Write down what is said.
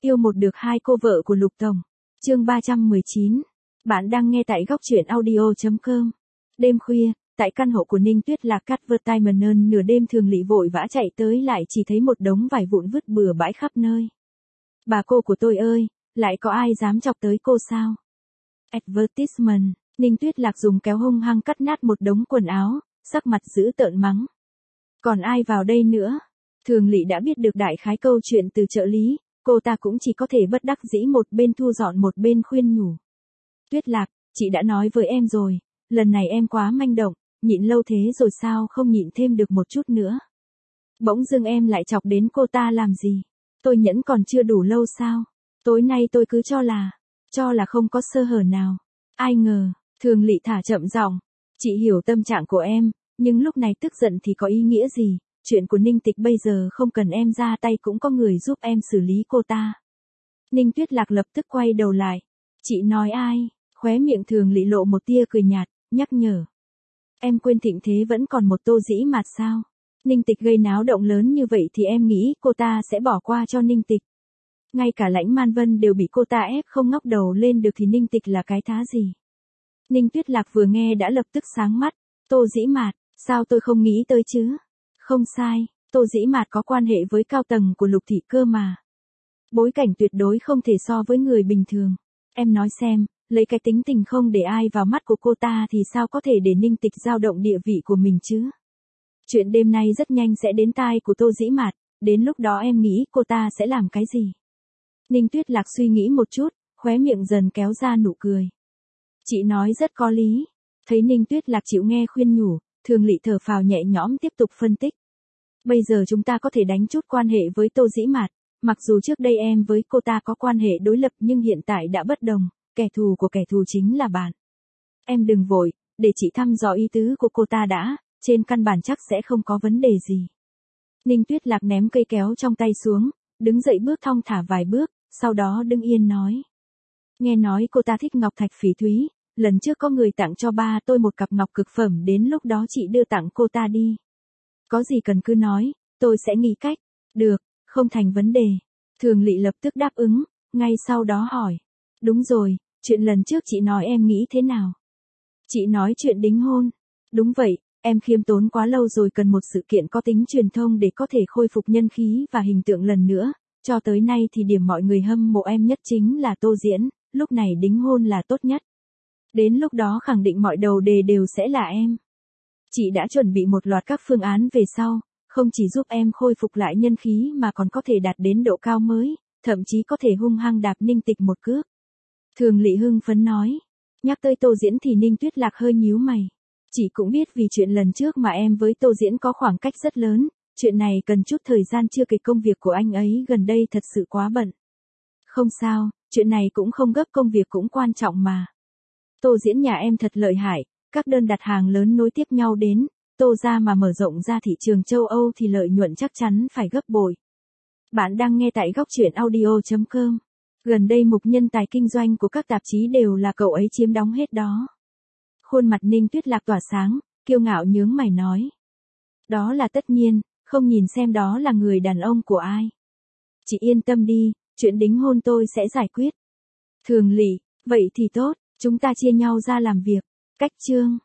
Yêu một được hai cô vợ của Lục Tổng. Chương 319. Bạn đang nghe tại góc truyện audio.com. Đêm khuya, tại căn hộ của Ninh Tuyết Lạc Advertisement, nửa đêm Thường Lị vội vã chạy tới lại chỉ thấy một đống vải vụn vứt bừa bãi khắp nơi. Bà cô của tôi ơi, lại có ai dám chọc tới cô sao? Advertisement. Ninh Tuyết Lạc dùng kéo hung hăng cắt nát một đống quần áo, sắc mặt dữ tợn mắng. Còn ai vào đây nữa? Thường Lị đã biết được đại khái câu chuyện từ trợ lý, cô ta cũng chỉ có thể bất đắc dĩ một bên thu dọn một bên khuyên nhủ. Tuyết Lạc, chị đã nói với em rồi, lần này em quá manh động, nhịn lâu thế rồi sao không nhịn thêm được một chút nữa. Bỗng dưng em lại chọc đến cô ta làm gì? Tôi nhẫn còn chưa đủ lâu sao? Tối nay tôi cứ cho là không có sơ hở nào. Ai ngờ, Thường Lị thả chậm giọng. Chị hiểu tâm trạng của em, nhưng lúc này tức giận thì có ý nghĩa gì? Chuyện của Ninh Tịch bây giờ không cần em ra tay cũng có người giúp em xử lý cô ta. Ninh Tuyết Lạc lập tức quay đầu lại. Chị nói ai? Khóe miệng Thường Lị lộ một tia cười nhạt, nhắc nhở. Em quên Thịnh Thế vẫn còn một Tô Dĩ Mạt sao? Ninh Tịch gây náo động lớn như vậy thì em nghĩ cô ta sẽ bỏ qua cho Ninh Tịch. Ngay cả Lãnh Man Vân đều bị cô ta ép không ngóc đầu lên được thì Ninh Tịch là cái thá gì? Ninh Tuyết Lạc vừa nghe đã lập tức sáng mắt. Tô Dĩ Mạt, sao tôi không nghĩ tới chứ? Không sai, Tô Dĩ Mạt có quan hệ với cao tầng của Lục thị cơ mà. Bối cảnh tuyệt đối không thể so với người bình thường. Em nói xem, lấy cái tính tình không để ai vào mắt của cô ta thì sao có thể để Ninh Tịch dao động địa vị của mình chứ? Chuyện đêm nay rất nhanh sẽ đến tai của Tô Dĩ Mạt, đến lúc đó em nghĩ cô ta sẽ làm cái gì? Ninh Tuyết Lạc suy nghĩ một chút, khóe miệng dần kéo ra nụ cười. Chị nói rất có lý. Thấy Ninh Tuyết Lạc chịu nghe khuyên nhủ, Thường Lị thở phào nhẹ nhõm tiếp tục phân tích. Bây giờ chúng ta có thể đánh chút quan hệ với Tô Dĩ Mạt, mặc dù trước đây em với cô ta có quan hệ đối lập nhưng hiện tại đã bất đồng, kẻ thù của kẻ thù chính là bạn. Em đừng vội, để chị thăm dò ý tứ của cô ta đã, trên căn bản chắc sẽ không có vấn đề gì. Ninh Tuyết Lạc ném cây kéo trong tay xuống, đứng dậy bước thong thả vài bước, sau đó đứng yên nói. Nghe nói cô ta thích ngọc thạch phỉ thúy, lần trước có người tặng cho ba tôi một cặp ngọc cực phẩm, đến lúc đó chị đưa tặng cô ta đi. Có gì cần cứ nói, tôi sẽ nghĩ cách. Được, không thành vấn đề. Thường Lị lập tức đáp ứng, ngay sau đó hỏi. Đúng rồi, chuyện lần trước chị nói em nghĩ thế nào? Chị nói chuyện đính hôn. Đúng vậy, em khiêm tốn quá lâu rồi, cần một sự kiện có tính truyền thông để có thể khôi phục nhân khí và hình tượng lần nữa. Cho tới nay thì điểm mọi người hâm mộ em nhất chính là Tô Diễn, lúc này đính hôn là tốt nhất. Đến lúc đó khẳng định mọi đầu đề đều sẽ là em. Chị đã chuẩn bị một loạt các phương án về sau, không chỉ giúp em khôi phục lại nhân khí mà còn có thể đạt đến độ cao mới, thậm chí có thể hung hăng đạp Ninh Tịch một cước. Thường Lị hưng phấn nói. Nhắc tới Tô Diễn thì Ninh Tuyết Lạc hơi nhíu mày. Chị cũng biết vì chuyện lần trước mà em với Tô Diễn có khoảng cách rất lớn, chuyện này cần chút thời gian, chưa kể công việc của anh ấy gần đây thật sự quá bận. Không sao, chuyện này cũng không gấp, công việc cũng quan trọng mà. Tô Diễn nhà em thật lợi hại, các đơn đặt hàng lớn nối tiếp nhau đến, Tô gia mà mở rộng ra thị trường châu Âu thì lợi nhuận chắc chắn phải gấp bội. Bạn đang nghe tại góc truyện audio.com. Gần đây mục nhân tài kinh doanh của các tạp chí đều là cậu ấy chiếm đóng hết đó. Khuôn mặt Ninh Tuyết Lạc tỏa sáng, kiêu ngạo nhướng mày nói. Đó là tất nhiên, không nhìn xem đó là người đàn ông của ai. Chị yên tâm đi, chuyện đính hôn tôi sẽ giải quyết. Thường Lị, vậy thì tốt, chúng ta chia nhau ra làm việc. Cách chương.